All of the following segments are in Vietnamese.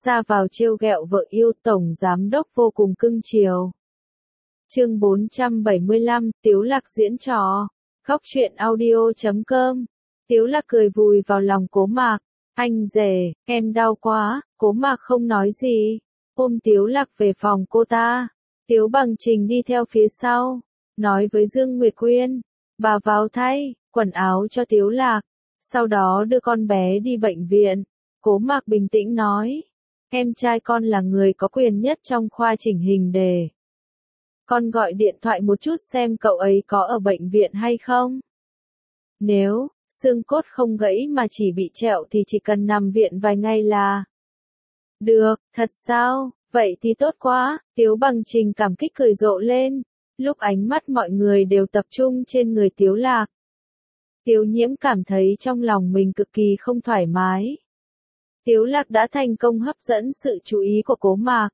ra vào trêu ghẹo vợ yêu, tổng giám đốc vô cùng cưng chiều. Chương 475, Tiếu Lạc diễn trò. Góc truyện audio.com. Tiếu Lạc cười vùi vào lòng Cố Mạc. Anh rể, em đau quá. Cố Mạc không nói gì, ôm Tiếu Lạc về phòng cô ta. Tiếu Bằng Trình đi theo phía sau, nói với Dương Nguyệt Quyên, bà vào thay quần áo cho Tiếu Lạc, sau đó đưa con bé đi bệnh viện. Cố Mạc bình tĩnh nói, em trai con là người có quyền nhất trong khoa chỉnh hình đề. Con gọi điện thoại một chút xem cậu ấy có ở bệnh viện hay không. Nếu xương cốt không gãy mà chỉ bị trẹo thì chỉ cần nằm viện vài ngày là được. Thật sao? Vậy thì tốt quá. Tiếu Bằng Trình cảm kích cười rộ lên. Lúc ánh mắt mọi người đều tập trung trên người Tiếu Lạc, Tiếu Nhiễm cảm thấy trong lòng mình cực kỳ không thoải mái. Tiếu Lạc đã thành công hấp dẫn sự chú ý của Cố Mạc.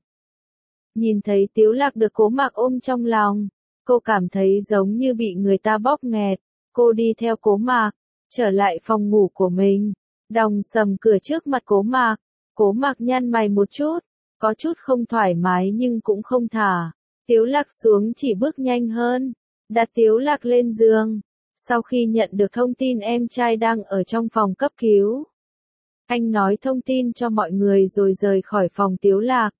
Nhìn thấy Tiếu Lạc được Cố Mạc ôm trong lòng, cô cảm thấy giống như bị người ta bóp nghẹt. Cô đi theo Cố Mạc, trở lại phòng ngủ của mình, đóng sầm cửa trước mặt Cố Mạc. Cố Mạc nhăn mày một chút, có chút không thoải mái nhưng cũng không thả. Tiếu Lạc xuống chỉ bước nhanh hơn, đặt Tiếu Lạc lên giường. Sau khi nhận được thông tin em trai đang ở trong phòng cấp cứu, anh nói thông tin cho mọi người rồi rời khỏi phòng Tiếu Lạc.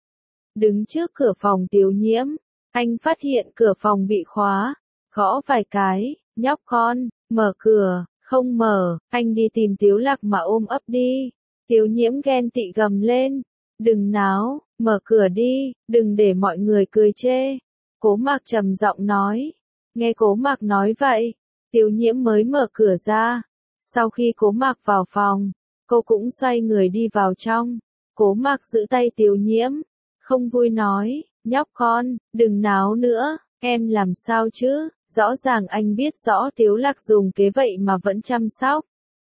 Đứng trước cửa phòng Tiếu Nhiễm, anh phát hiện cửa phòng bị khóa, gõ vài cái, nhóc con, mở cửa, không mở, anh đi tìm Tiếu Lạc mà ôm ấp đi. Tiếu Nhiễm ghen tị gầm lên, đừng náo, mở cửa đi, đừng để mọi người cười chê. Cố Mạc trầm giọng nói. Nghe Cố Mạc nói vậy, Tiếu Nhiễm mới mở cửa ra. Sau khi Cố Mạc vào phòng, cô cũng xoay người đi vào trong. Cố Mạc giữ tay Tiếu Nhiễm, không vui nói, nhóc con, đừng náo nữa, em làm sao chứ, rõ ràng anh biết rõ Tiếu Lạc dùng kế vậy mà vẫn chăm sóc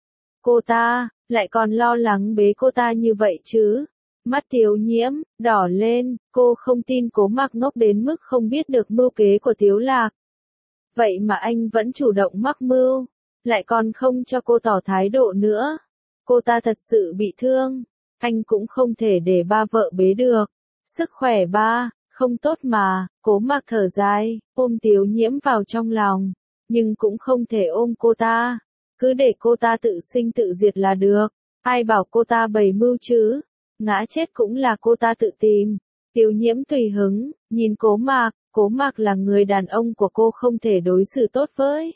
cô ta, lại còn lo lắng bế cô ta như vậy chứ. Mắt Tiếu Nhiễm đỏ lên, cô không tin Cố Mạc ngốc đến mức không biết được mưu kế của Tiếu Lạc. Vậy mà anh vẫn chủ động mắc mưu, lại còn không cho cô tỏ thái độ nữa. Cô ta thật sự bị thương, anh cũng không thể để ba vợ bế được. Sức khỏe ba không tốt mà. Cố Mạc thở dài, ôm Tiếu Nhiễm vào trong lòng, nhưng cũng không thể ôm cô ta. Cứ để cô ta tự sinh tự diệt là được. Ai bảo cô ta bày mưu chứ? Ngã chết cũng là cô ta tự tìm. Tiếu Nhiễm tùy hứng, nhìn Cố Mạc. Cố Mạc là người đàn ông của cô, không thể đối xử tốt với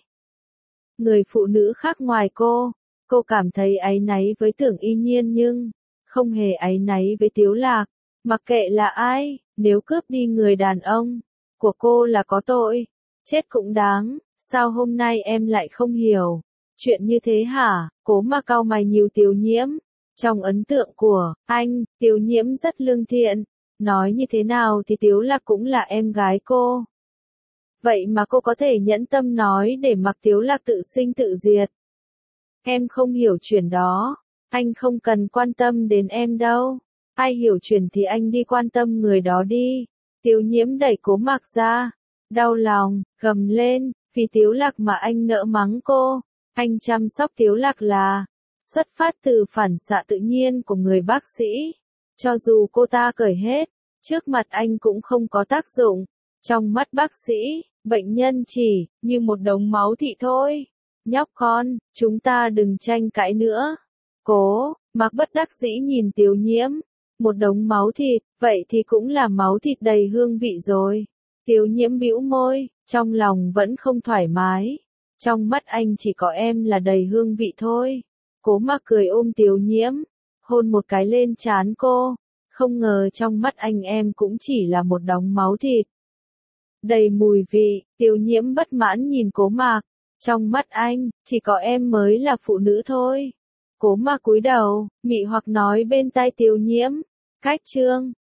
người phụ nữ khác ngoài cô. Cô cảm thấy áy náy với Tưởng Y Nhiên nhưng không hề áy náy với Tiếu Lạc. Mặc kệ là ai, nếu cướp đi người đàn ông của cô là có tội, chết cũng đáng. Sao hôm nay em lại không hiểu chuyện như thế hả? Cố Mạc cau mày nhíu Tiếu Nhiễm. Trong ấn tượng của anh, Tiếu Nhiễm rất lương thiện. Nói như thế nào thì Tiếu Lạc cũng là em gái cô. Vậy mà cô có thể nhẫn tâm nói để mặc Tiếu Lạc tự sinh tự diệt. Em không hiểu chuyện đó. Anh không cần quan tâm đến em đâu. Ai hiểu chuyện thì anh đi quan tâm người đó đi. Tiếu Nhiễm đẩy Cố Mạc ra. Đau lòng, gầm lên, vì Tiếu Lạc mà anh nỡ mắng cô. Anh chăm sóc Tiếu Lạc là xuất phát từ phản xạ tự nhiên của người bác sĩ. Cho dù cô ta cởi hết, trước mặt anh cũng không có tác dụng. Trong mắt bác sĩ, bệnh nhân chỉ như một đống máu thịt thôi. Nhóc con, chúng ta đừng tranh cãi nữa. Cố Mạc bất đắc dĩ nhìn Tiếu Nhiễm. Một đống máu thịt, vậy thì cũng là máu thịt đầy hương vị rồi. Tiếu Nhiễm bĩu môi, trong lòng vẫn không thoải mái. Trong mắt anh chỉ có em là đầy hương vị thôi. Cố Mạc cười ôm Tiếu Nhiễm, hôn một cái lên trán cô. Không ngờ trong mắt anh em cũng chỉ là một đống máu thịt đầy mùi vị. Tiếu Nhiễm bất mãn nhìn Cố Mạc. Trong mắt anh, chỉ có em mới là phụ nữ thôi. Cố Mạc cúi đầu, mị hoặc nói bên tai Tiếu Nhiễm. Cách chương